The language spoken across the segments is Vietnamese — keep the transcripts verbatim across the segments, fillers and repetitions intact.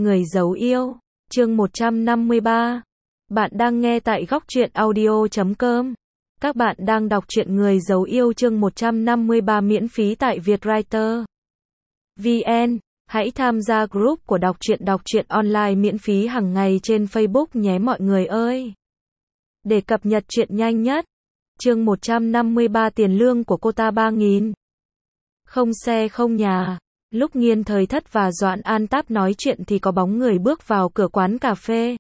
Người giấu yêu, chương một trăm năm mươi ba. Bạn đang nghe tại góc truyện audio chấm com. Các bạn đang đọc truyện Người giấu yêu chương một trăm năm mươi ba miễn phí tại Vietwriter vê en. Hãy tham gia group của đọc truyện đọc truyện online miễn phí hàng ngày trên Facebook nhé mọi người ơi. Để cập nhật truyện nhanh nhất. Chương một trăm năm mươi ba tiền lương của cô ta ba nghìn. Không xe không nhà. Lúc Nghiên Thời Thất và Doãn An Táp nói chuyện thì có bóng người bước vào cửa quán cà phê.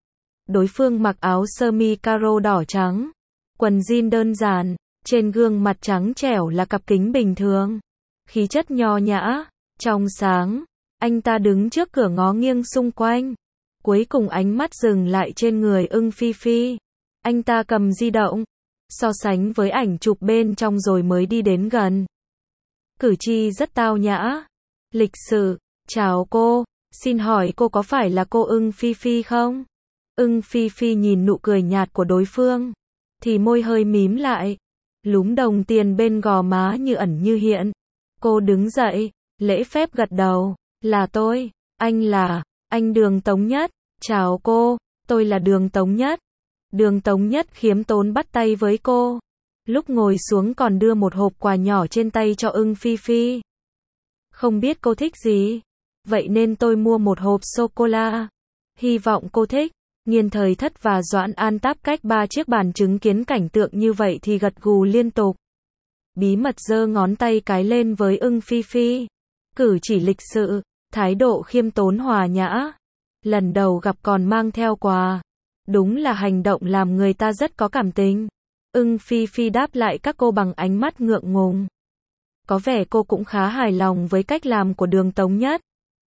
Đối phương mặc áo sơ mi caro đỏ trắng, quần jean đơn giản, trên gương mặt trắng trẻo là cặp kính bình thường. Khí chất nho nhã, trong sáng, anh ta đứng trước cửa ngó nghiêng xung quanh. Cuối cùng ánh mắt dừng lại trên người Ưng Phi Phi. Anh ta cầm di động, so sánh với ảnh chụp bên trong rồi mới đi đến gần. Cử chỉ rất tao nhã, lịch sự. Chào cô, xin hỏi cô có phải là cô Ưng Phi Phi không? Ưng Phi Phi nhìn nụ cười nhạt của đối phương, thì môi hơi mím lại, lúm đồng tiền bên gò má như ẩn như hiện. Cô đứng dậy, lễ phép gật đầu, là tôi, anh là, anh Đường Tống Nhất. Chào cô, tôi là Đường Tống Nhất. Đường Tống Nhất khiêm tốn bắt tay với cô. Lúc ngồi xuống còn đưa một hộp quà nhỏ trên tay cho Ưng Phi Phi. Không biết cô thích gì, vậy nên tôi mua một hộp sô-cô-la. Hy vọng cô thích. Nghiên Thời Thất và Doãn An Táp cách ba chiếc bàn chứng kiến cảnh tượng như vậy thì gật gù liên tục. Bí mật giơ ngón tay cái lên với Ưng Phi Phi. Cử chỉ lịch sự, thái độ khiêm tốn hòa nhã. Lần đầu gặp còn mang theo quà. Đúng là hành động làm người ta rất có cảm tình. Ưng Phi Phi đáp lại các cô bằng ánh mắt ngượng ngùng. Có vẻ cô cũng khá hài lòng với cách làm của Đường Tống Nhất.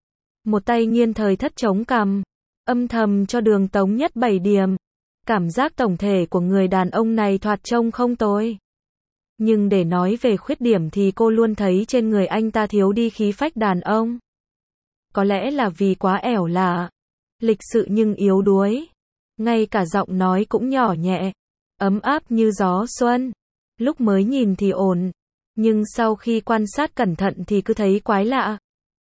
Một tay Nghiên Thời Thất chống cằm, âm thầm cho Đường Tống Nhất bảy điểm. Cảm giác tổng thể của người đàn ông này thoạt trông không tồi. Nhưng để nói về khuyết điểm thì cô luôn thấy trên người anh ta thiếu đi khí phách đàn ông. Có lẽ là vì quá ẻo lả, lịch sự nhưng yếu đuối. Ngay cả giọng nói cũng nhỏ nhẹ, ấm áp như gió xuân. Lúc mới nhìn thì ổn, nhưng sau khi quan sát cẩn thận thì cứ thấy quái lạ.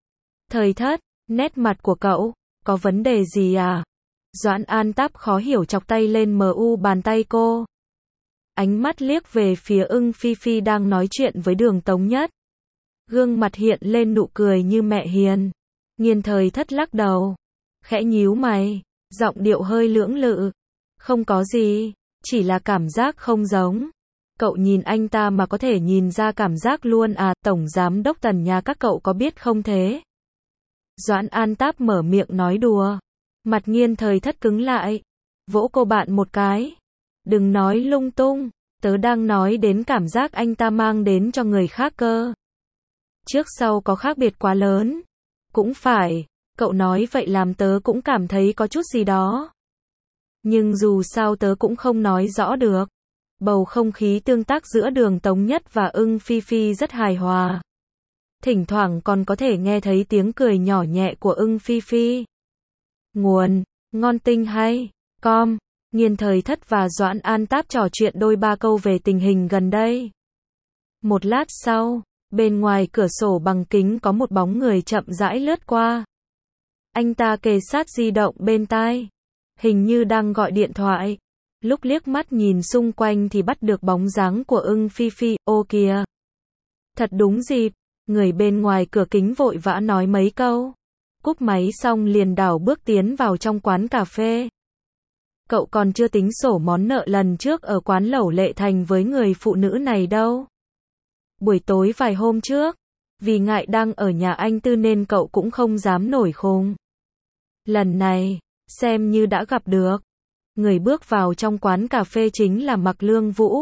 Thời Thất, nét mặt của cậu, có vấn đề gì à? Doãn An Táp khó hiểu chọc tay lên mu bàn tay cô. Ánh mắt liếc về phía Ưng Phi Phi đang nói chuyện với Đường Tống Nhất. Gương mặt hiện lên nụ cười như mẹ hiền. Nghiên Thời Thất lắc đầu, khẽ nhíu mày, giọng điệu hơi lưỡng lự. Không có gì, chỉ là cảm giác không giống. Cậu nhìn anh ta mà có thể nhìn ra cảm giác luôn à? Tổng giám đốc Tần nhà các cậu có biết không thế? Doãn An Táp mở miệng nói đùa. Mặt Nghiên Thời Thất cứng lại, vỗ cô bạn một cái. Đừng nói lung tung, tớ đang nói đến cảm giác anh ta mang đến cho người khác cơ. Trước sau có khác biệt quá lớn. Cũng phải, cậu nói vậy làm tớ cũng cảm thấy có chút gì đó. Nhưng dù sao tớ cũng không nói rõ được. Bầu không khí tương tác giữa Đường Tống Nhất và Ưng Phi Phi rất hài hòa. Thỉnh thoảng còn có thể nghe thấy tiếng cười nhỏ nhẹ của Ưng Phi Phi. Nguồn, ngon tinh hay, com. Nghiên Thời Thất và Doãn An Táp trò chuyện đôi ba câu về tình hình gần đây. Một lát sau, bên ngoài cửa sổ bằng kính có một bóng người chậm rãi lướt qua. Anh ta kề sát di động bên tai, hình như đang gọi điện thoại. Lúc liếc mắt nhìn xung quanh thì bắt được bóng dáng của Ưng Phi Phi. Ô kìa, thật đúng dịp. Người bên ngoài cửa kính vội vã nói mấy câu. Cúp máy xong liền đảo bước tiến vào trong quán cà phê. Cậu còn chưa tính sổ món nợ lần trước ở quán lẩu Lệ Thành với người phụ nữ này đâu. Buổi tối vài hôm trước, vì ngại đang ở nhà anh Tư nên cậu cũng không dám nổi khùng. Lần này, xem như đã gặp được. Người bước vào trong quán cà phê chính là Mạc Lương Vũ.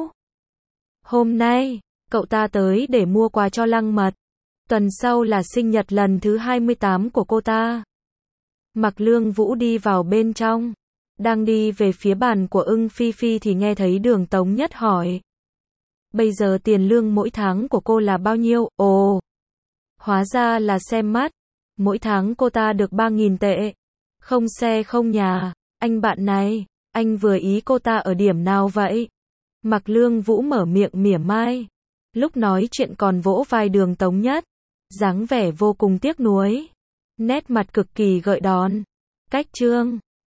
Hôm nay, cậu ta tới để mua quà cho Lăng Mật. Tuần sau là sinh nhật lần thứ hai mươi tám của cô ta. Mạc Lương Vũ đi vào bên trong. Đang đi về phía bàn của Ưng Phi Phi thì nghe thấy Đường Tống Nhất hỏi. Bây giờ tiền lương mỗi tháng của cô là bao nhiêu? Ồ, hóa ra là xem mắt. Mỗi tháng cô ta được ba nghìn tệ. Không xe không nhà. Anh bạn này, anh vừa ý cô ta ở điểm nào vậy? Mạc Lương Vũ mở miệng mỉa mai. Lúc nói chuyện còn vỗ vai Đường Tống Nhất. Dáng vẻ vô cùng tiếc nuối. Nét mặt cực kỳ gợi đón. Cách chương